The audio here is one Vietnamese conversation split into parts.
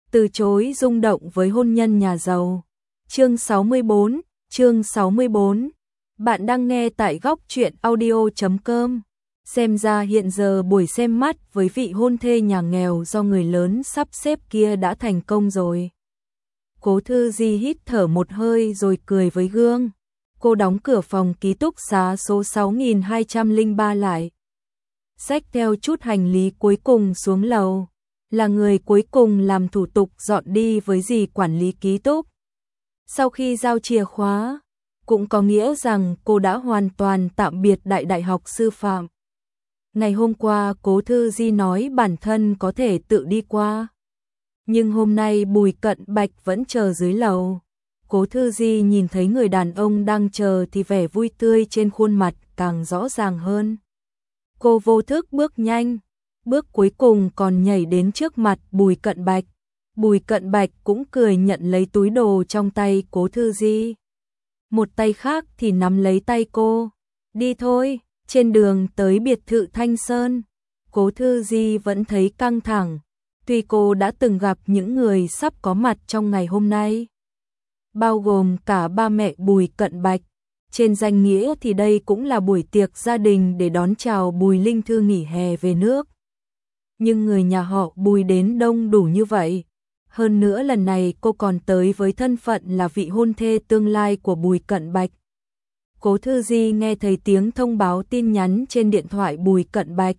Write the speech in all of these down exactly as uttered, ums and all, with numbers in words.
từ chối rung động với hôn nhân nhà giàu. Chương sáu mươi bốn, chương sáu mươi bốn. Bạn đang nghe tại góc truyện audio chấm com. Xem ra hiện giờ buổi xem mắt với vị hôn thê nhà nghèo do người lớn sắp xếp kia đã thành công rồi. Cố Thư Di hít thở một hơi rồi cười với gương. Cô đóng cửa phòng ký túc xá số sáu nghìn hai trăm lẻ ba lại. Xách theo chút hành lý cuối cùng xuống lầu. Là người cuối cùng làm thủ tục dọn đi với dì quản lý ký túc. Sau khi giao chìa khóa, cũng có nghĩa rằng cô đã hoàn toàn tạm biệt đại đại học sư phạm. Ngày hôm qua Cố Thư Di nói bản thân có thể tự đi qua. Nhưng hôm nay Bùi Cận Bạch vẫn chờ dưới lầu. Cố Thư Di nhìn thấy người đàn ông đang chờ thì vẻ vui tươi trên khuôn mặt càng rõ ràng hơn. Cô vô thức bước nhanh, bước cuối cùng còn nhảy đến trước mặt Bùi Cận Bạch. Bùi Cận Bạch cũng cười nhận lấy túi đồ trong tay Cố Thư Di. Một tay khác thì nắm lấy tay cô. Đi thôi. Trên đường tới biệt thự Thanh Sơn, Cố Thư Di vẫn thấy căng thẳng. Tuy cô đã từng gặp những người sắp có mặt trong ngày hôm nay, bao gồm cả ba mẹ Bùi Cận Bạch. Trên danh nghĩa thì đây cũng là buổi tiệc gia đình để đón chào Bùi Linh Thư nghỉ hè về nước. Nhưng người nhà họ Bùi đến đông đủ như vậy. Hơn nữa lần này cô còn tới với thân phận là vị hôn thê tương lai của Bùi Cận Bạch. Cố Thư Di nghe thấy tiếng thông báo tin nhắn trên điện thoại Bùi Cận Bạch.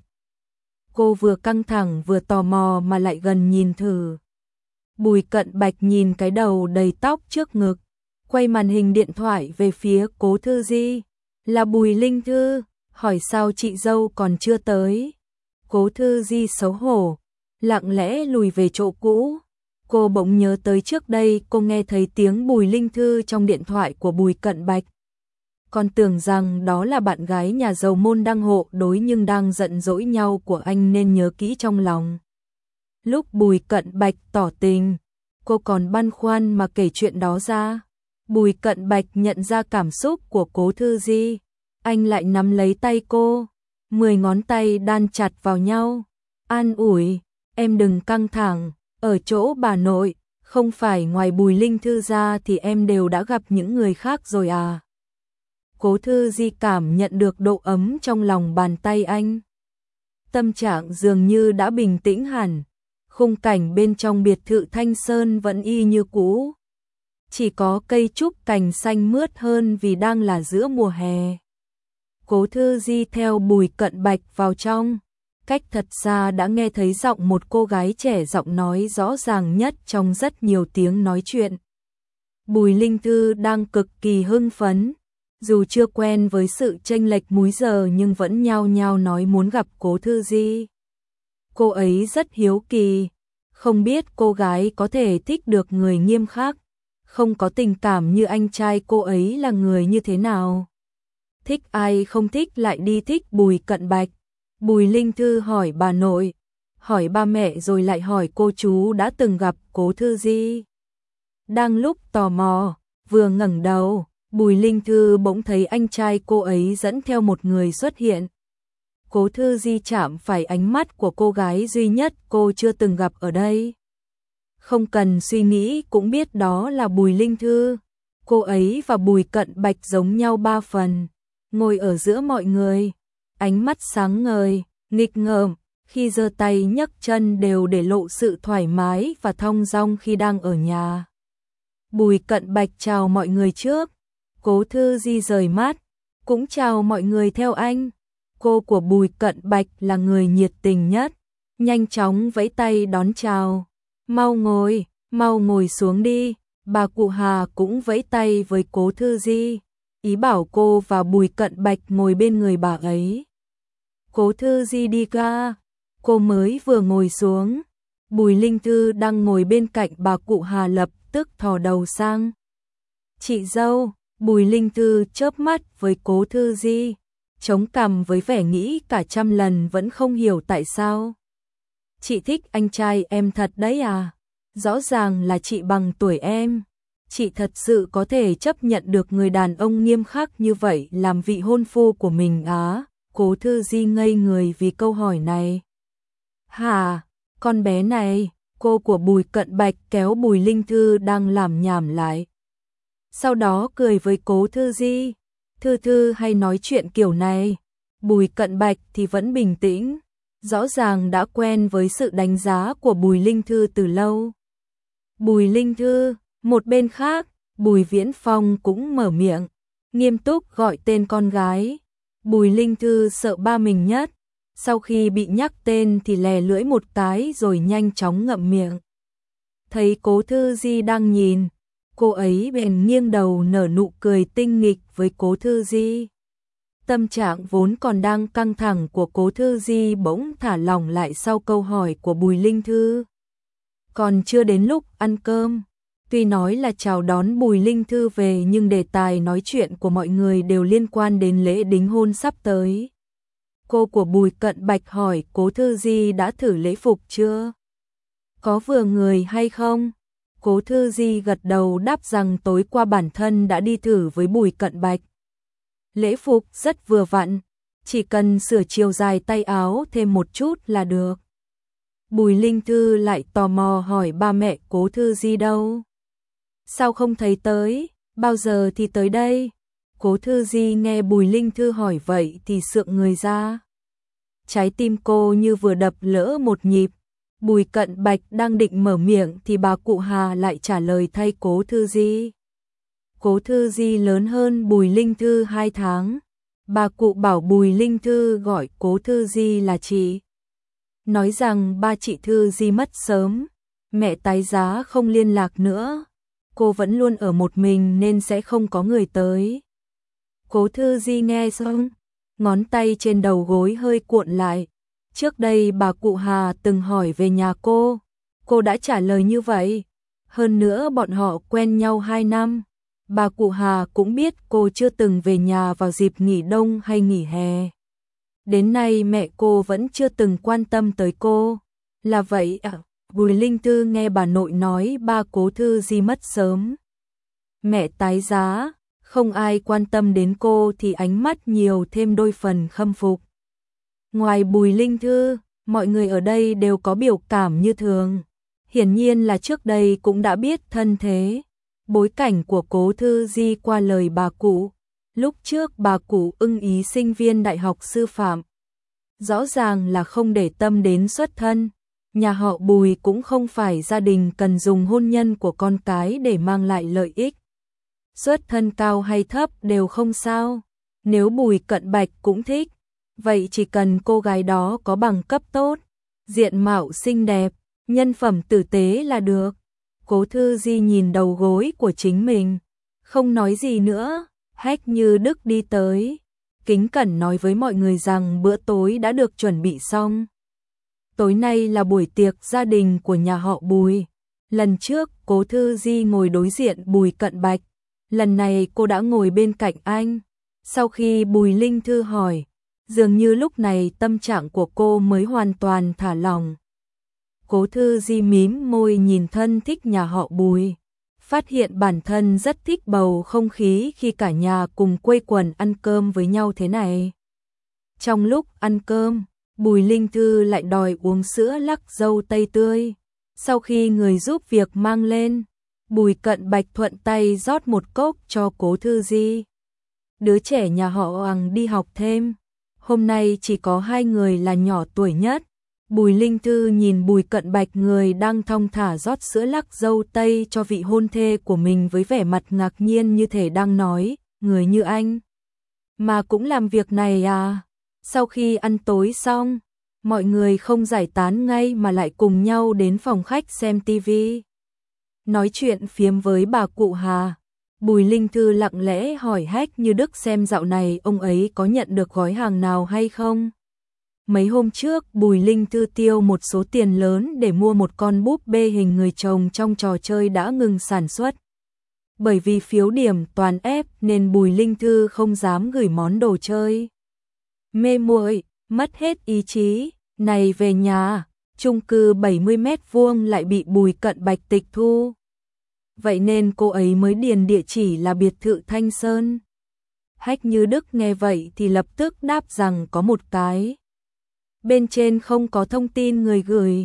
Cô vừa căng thẳng vừa tò mò mà lại gần nhìn thử. Bùi Cận Bạch nhìn cái đầu đầy tóc trước ngực, quay màn hình điện thoại về phía Cố Thư Di. Là Bùi Linh Thư, hỏi sao chị dâu còn chưa tới. Cố Thư Di xấu hổ, lặng lẽ lùi về chỗ cũ. Cô bỗng nhớ tới trước đây cô nghe thấy tiếng Bùi Linh Thư trong điện thoại của Bùi Cận Bạch. Còn tưởng rằng đó là bạn gái nhà giàu môn đăng hộ đối nhưng đang giận dỗi nhau của anh nên nhớ kỹ trong lòng. Lúc Bùi Cận Bạch tỏ tình, cô còn băn khoăn mà kể chuyện đó ra. Bùi Cận Bạch nhận ra cảm xúc của Cố Thư Di, anh lại nắm lấy tay cô, mười ngón tay đan chặt vào nhau, an ủi, em đừng căng thẳng, ở chỗ bà nội, không phải ngoài Bùi Linh Thư ra thì em đều đã gặp những người khác rồi à. Cố Thư Di cảm nhận được độ ấm trong lòng bàn tay anh. Tâm trạng dường như đã bình tĩnh hẳn, khung cảnh bên trong biệt thự Thanh Sơn vẫn y như cũ. Chỉ có cây trúc cành xanh mướt hơn vì đang là giữa mùa hè. Cố Thư Di theo Bùi Cận Bạch vào trong, cách thật xa đã nghe thấy giọng một cô gái trẻ giọng nói rõ ràng nhất trong rất nhiều tiếng nói chuyện. Bùi Linh Thư đang cực kỳ hưng phấn. Dù chưa quen với sự chênh lệch múi giờ nhưng vẫn nhao nhao nói muốn gặp Cố Thư Di. Cô ấy rất hiếu kỳ, không biết cô gái có thể thích được người nghiêm khắc, không có tình cảm như anh trai cô ấy là người như thế nào. Thích ai không thích lại đi thích Bùi Cận Bạch. Bùi Linh Thư hỏi bà nội, hỏi ba mẹ rồi lại hỏi cô chú đã từng gặp Cố Thư Di. Đang lúc tò mò, vừa ngẩng đầu, Bùi Linh Thư bỗng thấy anh trai cô ấy dẫn theo một người xuất hiện. Cố Thư Di chạm phải ánh mắt của cô gái duy nhất cô chưa từng gặp ở đây. Không cần suy nghĩ cũng biết đó là Bùi Linh Thư. Cô ấy và Bùi Cận Bạch giống nhau ba phần, ngồi ở giữa mọi người, ánh mắt sáng ngời, nghịch ngợm, khi giơ tay nhấc chân đều để lộ sự thoải mái và thong dong khi đang ở nhà. Bùi Cận Bạch chào mọi người trước. Cố Thư Di rời mắt, cũng chào mọi người theo anh. Cô của Bùi Cận Bạch là người nhiệt tình nhất, nhanh chóng vẫy tay đón chào. Mau ngồi, mau ngồi xuống đi. Bà cụ Hà cũng vẫy tay với Cố Thư Di, ý bảo cô và Bùi Cận Bạch ngồi bên người bà ấy. Cố Thư Di đi ra, cô mới vừa ngồi xuống. Bùi Linh Thư đang ngồi bên cạnh bà cụ Hà lập tức thò đầu sang. Chị dâu. Bùi Linh Thư chớp mắt với Cố Thư Di, chống cằm với vẻ nghĩ cả trăm lần vẫn không hiểu tại sao. Chị thích anh trai em thật đấy à? Rõ ràng là chị bằng tuổi em. Chị thật sự có thể chấp nhận được người đàn ông nghiêm khắc như vậy làm vị hôn phu của mình á? Cố Thư Di ngây người vì câu hỏi này. Hả? Con bé này, Cô của Bùi Cận Bạch kéo Bùi Linh Thư đang làm nhảm lại. Sau đó cười với Cố Thư Di. Thư Thư hay nói chuyện kiểu này. Bùi Cận Bạch thì vẫn bình tĩnh. Rõ ràng đã quen với sự đánh giá của Bùi Linh Thư từ lâu. Bùi Linh Thư, một bên khác, Bùi Viễn Phong cũng mở miệng, nghiêm túc gọi tên con gái. Bùi Linh Thư sợ ba mình nhất. Sau khi bị nhắc tên thì lè lưỡi một cái rồi nhanh chóng ngậm miệng. Thấy Cố Thư Di đang nhìn, cô ấy bèn nghiêng đầu nở nụ cười tinh nghịch với Cố Thư Di. Tâm trạng vốn còn đang căng thẳng của Cố Thư Di bỗng thả lỏng lại sau câu hỏi của Bùi Linh Thư. Còn chưa đến lúc ăn cơm, tuy nói là chào đón Bùi Linh Thư về nhưng đề tài nói chuyện của mọi người đều liên quan đến lễ đính hôn sắp tới. Cô của Bùi Cận Bạch hỏi Cố Thư Di đã thử lễ phục chưa? Có vừa người hay không? Cố Thư Di gật đầu đáp rằng tối qua bản thân đã đi thử với Bùi Cận Bạch. Lễ phục rất vừa vặn, chỉ cần sửa chiều dài tay áo thêm một chút là được. Bùi Linh Thư lại tò mò hỏi ba mẹ Cố Thư Di đâu? Sao không thấy tới, bao giờ thì tới đây? Cố Thư Di nghe Bùi Linh Thư hỏi vậy thì sượng người ra. Trái tim cô như vừa đập lỡ một nhịp. Bùi Cận Bạch đang định mở miệng thì bà cụ Hà lại trả lời thay Cố Thư Di. Cố Thư Di lớn hơn Bùi Linh Thư hai tháng. Bà cụ bảo Bùi Linh Thư gọi Cố Thư Di là chị. Nói rằng ba chị Thư Di mất sớm, mẹ tái giá không liên lạc nữa. Cô vẫn luôn ở một mình nên sẽ không có người tới. Cố Thư Di nghe xong, ngón tay trên đầu gối hơi cuộn lại. Trước đây bà cụ Hà từng hỏi về nhà cô, cô đã trả lời như vậy. Hơn nữa bọn họ quen nhau hai năm. Bà cụ Hà cũng biết cô chưa từng về nhà vào dịp nghỉ đông hay nghỉ hè. Đến nay mẹ cô vẫn chưa từng quan tâm tới cô. Là vậy à? Bùi Linh Thư nghe bà nội nói ba Cố Thư Di mất sớm. Mẹ tái giá, không ai quan tâm đến cô thì ánh mắt nhiều thêm đôi phần khâm phục. Ngoài Bùi Linh Thư, mọi người ở đây đều có biểu cảm như thường. Hiển nhiên là trước đây cũng đã biết thân thế, bối cảnh của Cố Thư Di qua lời bà cụ. Lúc trước bà cụ ưng ý sinh viên đại học sư phạm. Rõ ràng là không để tâm đến xuất thân. Nhà họ Bùi cũng không phải gia đình cần dùng hôn nhân của con cái để mang lại lợi ích. Xuất thân cao hay thấp đều không sao. Nếu Bùi Cận Bạch cũng thích, vậy chỉ cần cô gái đó có bằng cấp tốt, diện mạo xinh đẹp, nhân phẩm tử tế là được. Cố Thư Di nhìn đầu gối của chính mình, không nói gì nữa. Hách Như Đức đi tới, kính cẩn nói với mọi người rằng bữa tối đã được chuẩn bị xong. Tối nay là buổi tiệc gia đình của nhà họ Bùi. Lần trước Cố Thư Di ngồi đối diện Bùi Cận Bạch, lần này cô đã ngồi bên cạnh anh. Sau khi Bùi Linh Thư hỏi, dường như lúc này tâm trạng của cô mới hoàn toàn thả lỏng. Cố Thư Di mím môi nhìn thân thích nhà họ Bùi, phát hiện bản thân rất thích bầu không khí khi cả nhà cùng quây quần ăn cơm với nhau thế này. Trong lúc ăn cơm, Bùi Linh Thư lại đòi uống sữa lắc dâu tây tươi. Sau khi người giúp việc mang lên, Bùi Cận Bạch thuận tay rót một cốc cho Cố Thư Di. Đứa trẻ nhà họ Hoàng đi học thêm, hôm nay chỉ có hai người là nhỏ tuổi nhất. Bùi Linh Thư nhìn Bùi Cận Bạch người đang thong thả rót sữa lắc dâu tây cho vị hôn thê của mình với vẻ mặt ngạc nhiên như thể đang nói, người như anh mà cũng làm việc này à? Sau khi ăn tối xong, mọi người không giải tán ngay mà lại cùng nhau đến phòng khách xem tivi. Nói chuyện phiếm với bà cụ Hà, Bùi Linh Thư lặng lẽ hỏi Hách Như Đức xem dạo này ông ấy có nhận được gói hàng nào hay không. Mấy hôm trước Bùi Linh Thư tiêu một số tiền lớn để mua một con búp bê hình người chồng trong trò chơi đã ngừng sản xuất. Bởi vì phiếu điểm toàn ép nên Bùi Linh Thư không dám gửi món đồ chơi. Mê muội, mất hết ý chí, này về nhà, chung cư bảy mươi mét vuông lại bị Bùi Cận Bạch tịch thu. Vậy nên cô ấy mới điền địa chỉ là biệt thự Thanh Sơn. Hách Như Đức nghe vậy thì lập tức đáp rằng có một cái. Bên trên không có thông tin người gửi.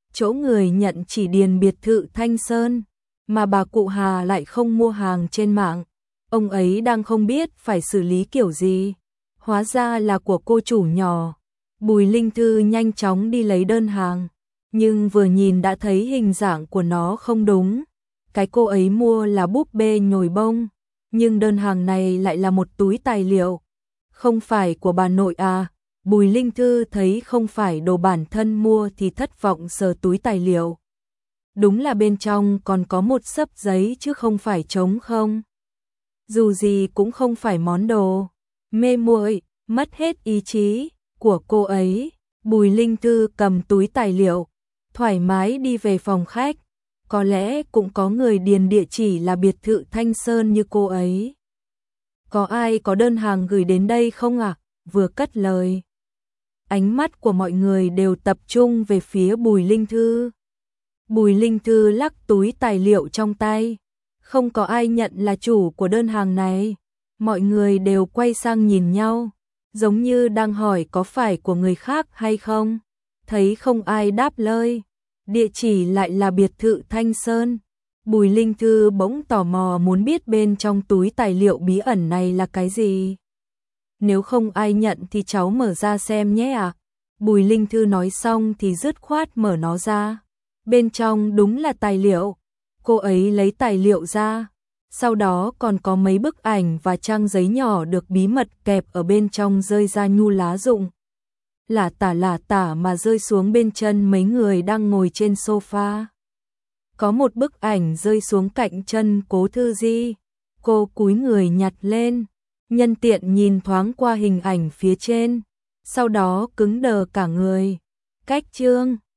chỗ người nhận chỉ điền biệt thự Thanh Sơn, mà bà cụ Hà lại không mua hàng trên mạng. Ông ấy đang không biết phải xử lý kiểu gì. Hóa ra là của cô chủ nhỏ. Bùi Linh Thư nhanh chóng đi lấy đơn hàng, nhưng vừa nhìn đã thấy hình dạng của nó không đúng. Cái cô ấy mua là búp bê nhồi bông, nhưng đơn hàng này lại là một túi tài liệu. Không phải của bà nội à? Bùi Linh Thư thấy không phải đồ bản thân mua thì thất vọng sờ túi tài liệu. Đúng là bên trong còn có một xấp giấy chứ không phải trống không. Dù gì cũng không phải món đồ. Mê muội, mất hết ý chí của cô ấy. Bùi Linh Thư cầm túi tài liệu, thoải mái đi về phòng khách. Có lẽ cũng có người điền địa chỉ là biệt thự Thanh Sơn như cô ấy. Có ai có đơn hàng gửi đến đây không ạ? À? Vừa cất lời, ánh mắt của mọi người đều tập trung về phía Bùi Linh Thư. Bùi Linh Thư lắc túi tài liệu trong tay. Không có ai nhận là chủ của đơn hàng này. Mọi người đều quay sang nhìn nhau, giống như đang hỏi có phải của người khác hay không. Thấy không ai đáp lời, địa chỉ lại là biệt thự Thanh Sơn. Bùi Linh Thư bỗng tò mò muốn biết bên trong túi tài liệu bí ẩn này là cái gì. Nếu không ai nhận thì cháu mở ra xem nhé ạ. À. Bùi Linh Thư nói xong thì dứt khoát mở nó ra. Bên trong đúng là tài liệu. Cô ấy lấy tài liệu ra. Sau đó còn có mấy bức ảnh và trang giấy nhỏ được bí mật kẹp ở bên trong rơi ra nhu lá rụng. Lả tả lả tả mà rơi xuống bên chân mấy người đang ngồi trên sofa. Có một bức ảnh rơi xuống cạnh chân Cố Thư Di. Cô cúi người nhặt lên, nhân tiện nhìn thoáng qua hình ảnh phía trên, sau đó cứng đờ cả người. Cách chương